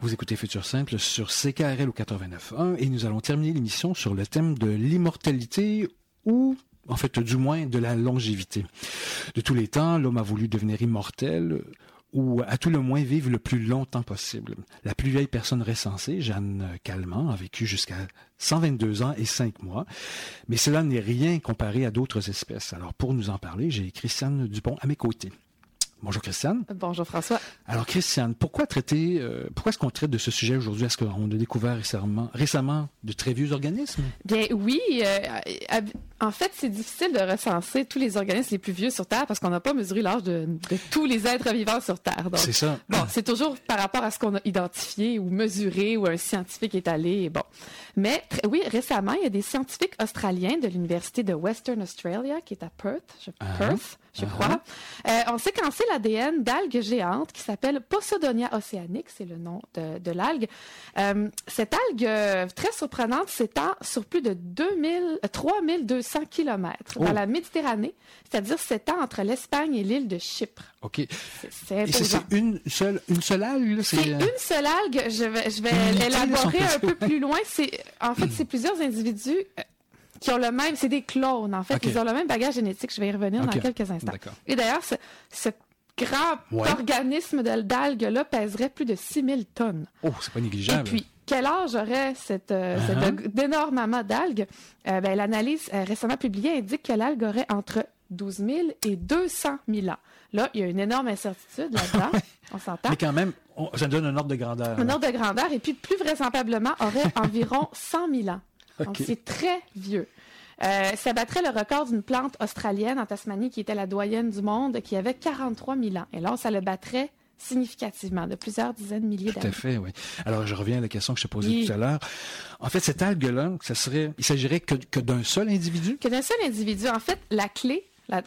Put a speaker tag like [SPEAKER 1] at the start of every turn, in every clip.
[SPEAKER 1] Vous écoutez Futur Simple sur CKRL au 89.1 et nous allons terminer l'émission sur le thème de l'immortalité ou, en fait, du moins de la longévité. De tous les temps, l'homme a voulu devenir immortel ou à tout le moins vivre le plus longtemps possible. La plus vieille personne recensée, Jeanne Calment, a vécu jusqu'à 122 ans et 5 mois, mais cela n'est rien comparé à d'autres espèces. Alors pour nous en parler, j'ai Christiane Dupont à mes côtés. Bonjour Christiane.
[SPEAKER 2] Bonjour François.
[SPEAKER 1] Alors Christiane, pourquoi est-ce qu'on traite de ce sujet aujourd'hui? Est-ce qu'on a découvert récemment de très vieux organismes?
[SPEAKER 2] Bien oui, en fait c'est difficile de recenser tous les organismes les plus vieux sur Terre parce qu'on n'a pas mesuré l'âge de tous les êtres vivants sur Terre. Donc,
[SPEAKER 1] c'est ça.
[SPEAKER 2] Bon, c'est toujours par rapport à ce qu'on a identifié ou mesuré ou un scientifique est allé. Bon, mais oui, récemment il y a des scientifiques australiens de l'université de Western Australia qui est à Perth, je crois. On séquençait l'ADN d'algues géantes qui s'appelle Posidonia oceanic, c'est le nom de l'algue. Cette algue très surprenante s'étend sur plus de 3200 kilomètres dans la Méditerranée, c'est-à-dire s'étend entre l'Espagne et l'île de Chypre.
[SPEAKER 1] OK.
[SPEAKER 2] C'est imposant.
[SPEAKER 1] C'est une seule algue? Là,
[SPEAKER 2] c'est une seule algue. Je vais élaborer un peu plus loin. En fait, c'est plusieurs individus qui ont le même, c'est des clones, en fait.
[SPEAKER 1] Okay.
[SPEAKER 2] Ils ont le même bagage génétique. Je vais y revenir dans quelques instants.
[SPEAKER 1] D'accord.
[SPEAKER 2] Et d'ailleurs, ce grand organisme d'algues-là pèserait plus de 6000 tonnes.
[SPEAKER 1] Oh, c'est pas négligeable.
[SPEAKER 2] Et puis, quel âge aurait cet énorme amas d'algues? L'analyse récemment publiée indique que l'algue aurait entre 12 000 et 200 000 ans. Là, il y a une énorme incertitude là-dedans. On s'entend.
[SPEAKER 1] Mais quand même, ça donne un ordre de grandeur.
[SPEAKER 2] Un ordre de grandeur, et puis plus vraisemblablement, aurait environ 100 000 ans. Donc, c'est très vieux. Ça battrait le record d'une plante australienne en Tasmanie qui était la doyenne du monde, qui avait 43 000 ans. Et là, ça le battrait significativement, de plusieurs dizaines de milliers d'années.
[SPEAKER 1] Tout à fait, oui. Alors, je reviens à la question que je te posais tout à l'heure. En fait, cette algue-là, il s'agirait que d'un seul individu?
[SPEAKER 2] Que d'un seul individu. En fait, la clé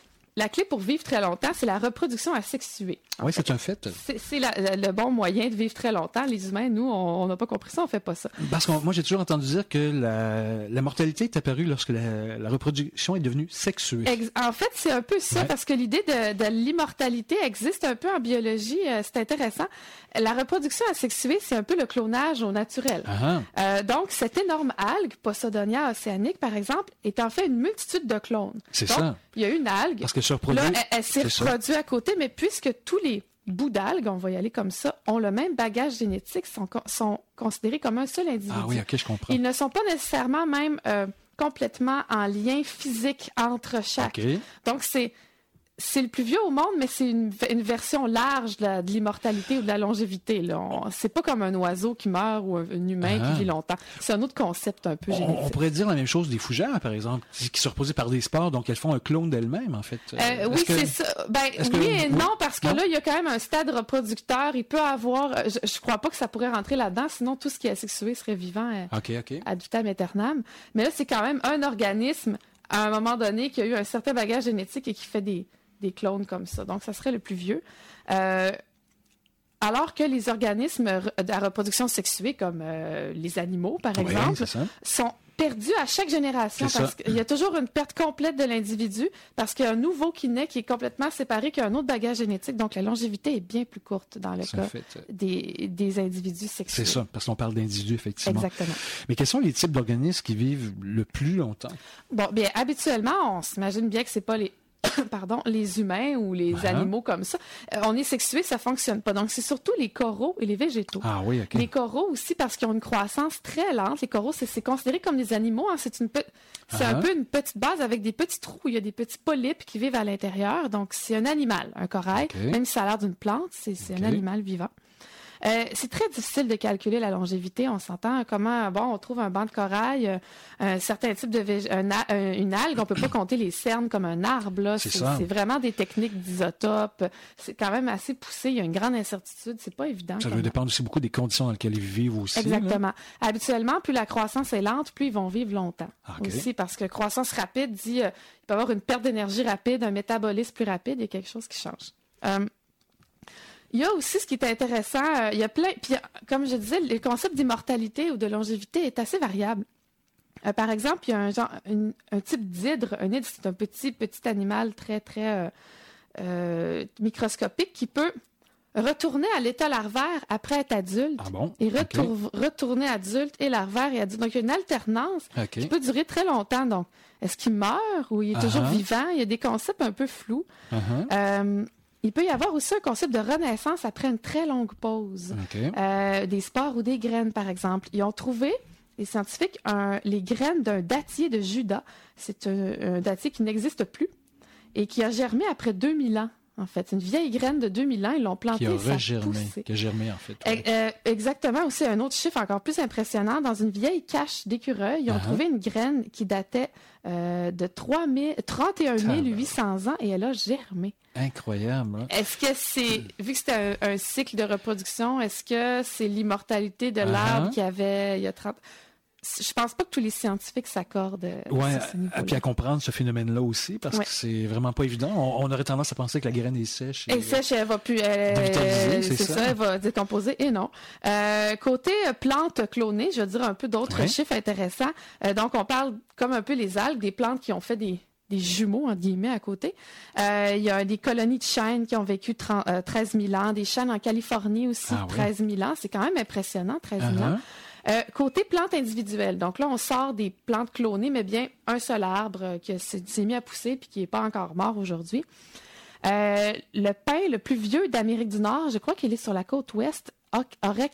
[SPEAKER 2] pour vivre très longtemps, c'est la reproduction asexuée.
[SPEAKER 1] Oui, c'est un fait.
[SPEAKER 2] C'est le bon moyen de vivre très longtemps. Les humains, nous, on n'a pas compris ça, on fait pas ça.
[SPEAKER 1] Parce que moi, j'ai toujours entendu dire que la mortalité est apparue lorsque la reproduction est devenue sexuée.
[SPEAKER 2] En fait, c'est un peu ça, parce que l'idée de l'immortalité existe un peu en biologie. C'est intéressant. La reproduction asexuée, c'est un peu le clonage au naturel. Donc, cette énorme algue, Posidonia oceanic, par exemple, est en fait une multitude de clones.
[SPEAKER 1] C'est ça.
[SPEAKER 2] Il y a une algue.
[SPEAKER 1] Parce que se reproduit.
[SPEAKER 2] Là, elle s'est reproduite à côté, mais puisque tous les bouts d'algues, on va y aller comme ça, ont le même bagage génétique, sont considérés comme un seul individu.
[SPEAKER 1] Ah oui, OK, je comprends.
[SPEAKER 2] Ils ne sont pas nécessairement même complètement en lien physique entre chaque.
[SPEAKER 1] Okay.
[SPEAKER 2] Donc, c'est le plus vieux au monde, mais c'est une version large de l'immortalité ou de la longévité. C'est pas comme un oiseau qui meurt ou un humain qui vit longtemps. C'est un autre concept un peu génétique.
[SPEAKER 1] On pourrait dire la même chose des fougères, par exemple, qui sont reposées par des spores, donc elles font un clone d'elles-mêmes, en fait.
[SPEAKER 2] Oui, c'est ça. Oui et non, parce que là, il y a quand même un stade reproducteur. Il peut avoir... Je crois pas que ça pourrait rentrer là-dedans, sinon tout ce qui est asexué serait vivant ad vitam aeternam. Mais là, c'est quand même un organisme, à un moment donné, qui a eu un certain bagage génétique et qui fait des clones comme ça. Donc, ça serait le plus vieux. Alors que les organismes de la reproduction sexuée, comme les animaux, par exemple, sont perdus à chaque génération. Parce qu'il y a toujours une perte complète de l'individu, parce qu'il y a un nouveau qui naît, qui est complètement séparé, qui a un autre bagage génétique. Donc, la longévité est bien plus courte dans le cas des individus sexués.
[SPEAKER 1] C'est ça, parce qu'on parle d'individus, effectivement.
[SPEAKER 2] Exactement.
[SPEAKER 1] Mais quels sont les types d'organismes qui vivent le plus longtemps?
[SPEAKER 2] Bon, bien, habituellement, on s'imagine bien que c'est pas les humains ou les animaux comme ça. On est sexué, ça fonctionne pas. Donc, c'est surtout les coraux et les végétaux.
[SPEAKER 1] Ah oui, OK.
[SPEAKER 2] Les coraux aussi, parce qu'ils ont une croissance très lente. Les coraux, c'est considéré comme des animaux. Hein. C'est un peu une petite base avec des petits trous où il y a des petits polypes qui vivent à l'intérieur. Donc, c'est un animal, un corail. Même si ça a l'air d'une plante, c'est un animal vivant. C'est très difficile de calculer la longévité. On s'entend comment, on trouve un banc de corail, un certain type une algue, on peut pas compter les cernes comme un arbre, là. C'est vraiment des techniques d'isotopes. C'est quand même assez poussé. Il y a une grande incertitude. C'est pas évident. Ça
[SPEAKER 1] doit dépendre aussi beaucoup des conditions dans lesquelles ils vivent aussi.
[SPEAKER 2] Exactement.
[SPEAKER 1] Là.
[SPEAKER 2] Habituellement, plus la croissance est lente, plus ils vont vivre longtemps. Aussi, parce que croissance rapide dit, il peut y avoir une perte d'énergie rapide, un métabolisme plus rapide, il y a quelque chose qui change. Il y a aussi ce qui est intéressant, il y a plein, puis comme je disais, le concept d'immortalité ou de longévité est assez variable. Par exemple, il y a un type d'hydre. Un hydre, c'est un petit animal très, très microscopique qui peut retourner à l'état larvaire après être adulte.
[SPEAKER 1] Ah bon?
[SPEAKER 2] Et retourner adulte et larvaire et adulte. Donc, il y a une alternance qui peut durer très longtemps. Donc, est-ce qu'il meurt ou il est toujours vivant? Il y a des concepts un peu flous. Il peut y avoir aussi un concept de renaissance après une très longue pause. Des spores ou des graines, par exemple. Ils ont trouvé, les scientifiques, les graines d'un dattier de Juda. C'est un dattier qui n'existe plus et qui a germé après 2000 ans. En fait, une vieille graine de 2000 ans, ils l'ont plantée. Qui a
[SPEAKER 1] germé, en fait.
[SPEAKER 2] Ouais. Exactement. Aussi, un autre chiffre encore plus impressionnant. Dans une vieille cache d'écureuil, ils ont trouvé une graine qui datait de 31 800 ans et elle a germé.
[SPEAKER 1] Incroyable. Hein?
[SPEAKER 2] Est-ce que c'est, vu que c'était un cycle de reproduction, est-ce que c'est l'immortalité de l'arbre qu'il y avait il y a 30... Je pense pas que tous les scientifiques s'accordent à ce niveau-là.
[SPEAKER 1] Puis à comprendre ce phénomène-là aussi, parce que c'est vraiment pas évident. On aurait tendance à penser que la graine est sèche.
[SPEAKER 2] Elle est sèche, elle va plus...
[SPEAKER 1] c'est
[SPEAKER 2] ça, elle va décomposer, et non. Côté plantes clonées, je veux dire un peu d'autres chiffres intéressants. Donc, on parle comme un peu les algues, des plantes qui ont fait des jumeaux, entre guillemets, à côté. Il y a des colonies de chênes qui ont vécu 13 000 ans, des chênes en Californie aussi, 13 000 ans. C'est quand même impressionnant, 13 000 ans. Côté plantes individuelles, donc là, on sort des plantes clonées, mais bien un seul arbre qui s'est mis à pousser puis qui n'est pas encore mort aujourd'hui. Le pin le plus vieux d'Amérique du Nord, je crois qu'il est sur la côte ouest, aurait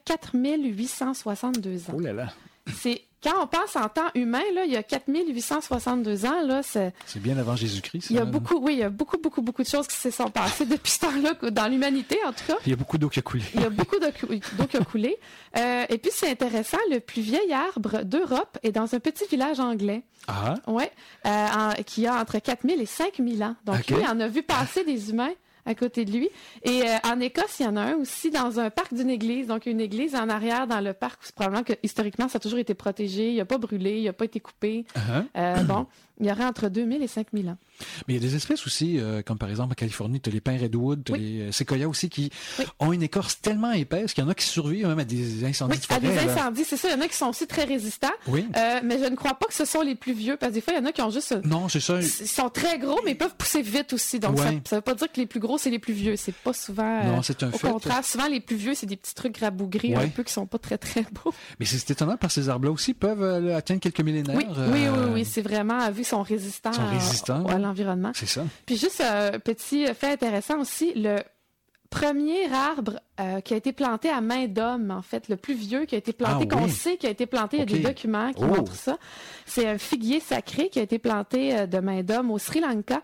[SPEAKER 2] 4862 ans.
[SPEAKER 1] Oh là là!
[SPEAKER 2] Quand on pense en temps humain, là, il y a 4862 ans, là, c'est
[SPEAKER 1] bien avant Jésus-Christ.
[SPEAKER 2] Il y a beaucoup de choses qui se sont passées depuis ce temps-là, dans l'humanité, en tout cas.
[SPEAKER 1] Il y a beaucoup d'eau qui a coulé.
[SPEAKER 2] Il y a beaucoup d'eau qui a coulé. Et puis, c'est intéressant, le plus vieil arbre d'Europe est dans un petit village anglais.
[SPEAKER 1] Ah!
[SPEAKER 2] Oui, qui a entre 4000 et 5000 ans. Donc, lui, il en a vu passer des humains à côté de lui. Et en Écosse, il y en a un aussi dans un parc d'une église. Donc, une église en arrière dans le parc. C'est probablement que, historiquement, ça a toujours été protégé. Il n'a pas brûlé, il n'a pas été coupé. Bon, il y aurait entre 2000 et 5000 ans.
[SPEAKER 1] Mais il y a des espèces aussi, comme par exemple en Californie, tu as les pins redwood, tu as les séquoias aussi qui ont une écorce tellement épaisse qu'il y en a qui survivent même à des incendies de forêt.
[SPEAKER 2] À des incendies, c'est ça. Il y en a qui sont aussi très résistants.
[SPEAKER 1] Oui.
[SPEAKER 2] Mais je ne crois pas que ce sont les plus vieux, parce que des fois, il y en a qui ont juste...
[SPEAKER 1] Non, c'est ça.
[SPEAKER 2] Ils sont très gros, mais ils peuvent pousser vite aussi. Donc, ça ne veut pas dire que les plus gros, c'est les plus vieux. C'est pas souvent...
[SPEAKER 1] Non, c'est un fait.
[SPEAKER 2] Au contraire, souvent, les plus vieux, c'est des petits trucs rabougris un peu qui sont pas très, très beaux.
[SPEAKER 1] Mais c'est étonnant, parce que ces arbres-là aussi peuvent atteindre quelques millénaires.
[SPEAKER 2] Oui. C'est vraiment, vu qu'ils sont résistants à l'environnement.
[SPEAKER 1] C'est ça.
[SPEAKER 2] Puis juste un petit fait intéressant aussi, le premier arbre qui a été planté à main d'homme, en fait, le plus vieux qui a été planté, qu'on sait qui a été planté, il y a des documents qui montrent ça. C'est un figuier sacré qui a été planté de main d'homme au Sri Lanka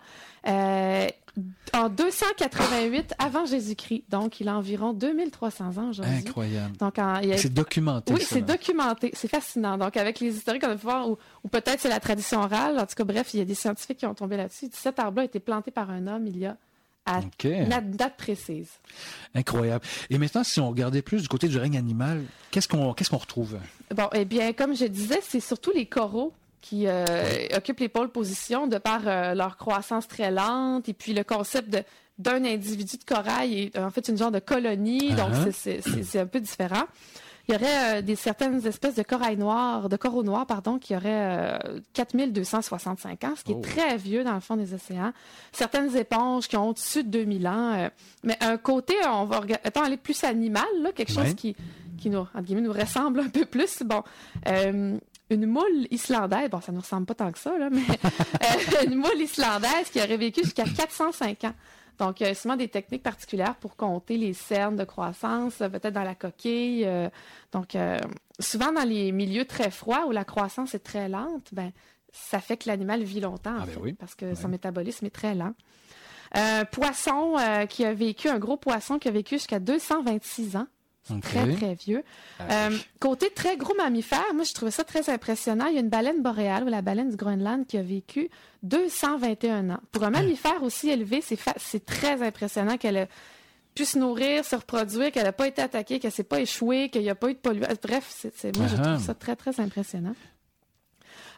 [SPEAKER 2] en 288 avant Jésus-Christ. Donc, il a environ 2300 ans aujourd'hui.
[SPEAKER 1] Incroyable.
[SPEAKER 2] Donc,
[SPEAKER 1] c'est documenté.
[SPEAKER 2] Oui, c'est documenté. C'est fascinant. Donc, avec les historiques, on va voir, ou peut-être c'est la tradition orale. En tout cas, bref, il y a des scientifiques qui ont tombé là-dessus. Cet arbre-là a été planté par un homme il y a une date précise.
[SPEAKER 1] Incroyable. Et maintenant, si on regardait plus du côté du règne animal, qu'est-ce qu'on retrouve? Bon,
[SPEAKER 2] eh bien, comme je disais, c'est surtout les coraux qui occupent les pôles positions de par leur croissance très lente et puis le concept d'un individu de corail est en fait une genre de colonie, donc c'est un peu différent. Il y aurait certaines espèces de coraux noirs, qui auraient 4265 ans, ce qui est très vieux dans le fond des océans. Certaines éponges qui ont au-dessus de 2000 ans. Mais un côté, on va aller plus animal, là, quelque chose qui nous, entre guillemets, nous ressemble un peu plus. Bon, une moule islandaise, bon, ça ne nous ressemble pas tant que ça, là, mais une moule islandaise qui aurait vécu jusqu'à 405 ans. Donc, il y a souvent des techniques particulières pour compter les cernes de croissance, peut-être dans la coquille. Donc, souvent dans les milieux très froids où la croissance est très lente, ça fait que l'animal vit longtemps, parce que son métabolisme est très lent. Poisson un gros poisson qui a vécu jusqu'à 226 ans. C'est très, très vieux. Côté très gros mammifères, moi, je trouvais ça très impressionnant. Il y a une baleine boréale, ou la baleine du Groenland, qui a vécu 221 ans. Pour un mammifère aussi élevé, c'est très impressionnant qu'elle ait pu se nourrir, se reproduire, qu'elle n'a pas été attaquée, qu'elle ne s'est pas échouée, qu'il n'y a pas eu de pollution. Bref, moi, je trouve ça très, très impressionnant.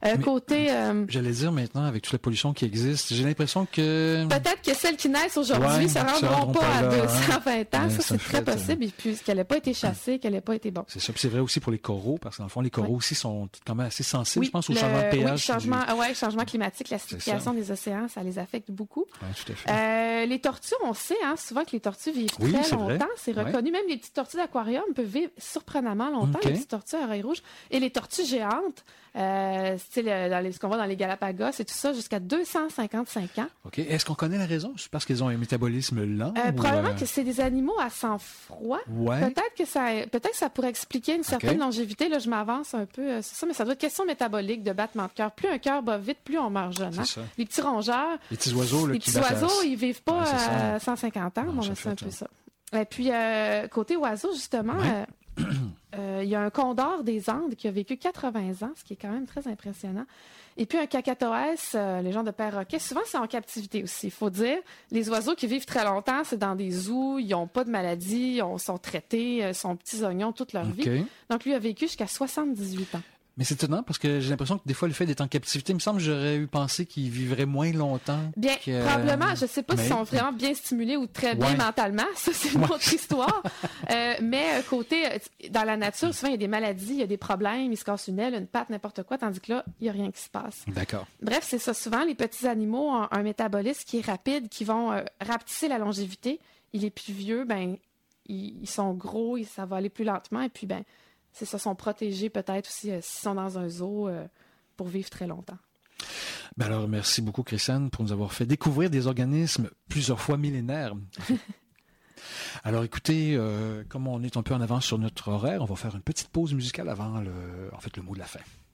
[SPEAKER 1] J'allais dire maintenant, avec toute la pollution qui existe, j'ai l'impression que...
[SPEAKER 2] Peut-être que celles qui naissent aujourd'hui ne se rendront pas à 220 ans. Ça, c'est très possible. Et puis, qu'elle n'ait pas été chassée, qu'elle n'ait pas été bonne.
[SPEAKER 1] C'est ça. Puis c'est vrai aussi pour les coraux, parce que dans le fond, les coraux aussi sont quand même assez sensibles, je pense, au changement de pH.
[SPEAKER 2] Oui, changement climatique, l'acidification des océans, ça les affecte beaucoup.
[SPEAKER 1] Oui, tout à fait.
[SPEAKER 2] Les tortues, on sait souvent que les tortues vivent très longtemps. C'est reconnu. Même les petites tortues d'aquarium peuvent vivre surprenamment longtemps. Les petites tortues à oreilles rouges. Et les tortues géantes, ce qu'on voit dans les Galapagos et tout ça, jusqu'à 255 ans.
[SPEAKER 1] OK. Est-ce qu'on connaît la raison? C'est parce qu'ils ont un métabolisme lent?
[SPEAKER 2] Probablement que c'est des animaux à sang froid.
[SPEAKER 1] Ouais.
[SPEAKER 2] Peut-être que ça pourrait expliquer une certaine longévité. Là, je m'avance un peu, c'est ça, mais ça doit être question métabolique de battement de cœur. Plus un cœur bat vite, plus on meurt jeune. Les petits rongeurs,
[SPEAKER 1] les petits oiseaux,
[SPEAKER 2] ils vivent pas à 150 ans. C'est un peu ça. Et puis, côté oiseaux, justement... il y a un condor des Andes qui a vécu 80 ans, ce qui est quand même très impressionnant. Et puis un cacatoès, les gens de perroquet, souvent c'est en captivité aussi, il faut dire. Les oiseaux qui vivent très longtemps, c'est dans des zoos, ils n'ont pas de maladie, ils sont traités, sont petits oignons toute leur vie. Donc lui a vécu jusqu'à 78 ans.
[SPEAKER 1] Mais c'est étonnant parce que j'ai l'impression que des fois, le fait d'être en captivité, il me semble que j'aurais eu pensé qu'ils vivraient moins longtemps.
[SPEAKER 2] Bien, probablement. Je ne sais pas s'ils sont vraiment bien stimulés ou très bien mentalement. Ça, c'est une autre histoire. Mais dans la nature, souvent, il y a des maladies, il y a des problèmes, ils se cassent une aile, une patte, n'importe quoi, tandis que là, il n'y a rien qui se passe.
[SPEAKER 1] D'accord.
[SPEAKER 2] Bref, c'est ça. Souvent, les petits animaux ont un métabolisme qui est rapide, qui vont rapetisser la longévité. Les plus vieux, ils sont gros, ça va aller plus lentement. Et puis, c'est ça, sont protégés peut-être aussi s'ils sont dans un zoo pour vivre très longtemps.
[SPEAKER 1] Alors, merci beaucoup, Christiane, pour nous avoir fait découvrir des organismes plusieurs fois millénaires. Alors, écoutez, comme on est un peu en avance sur notre horaire, on va faire une petite pause musicale avant le mot de la fin.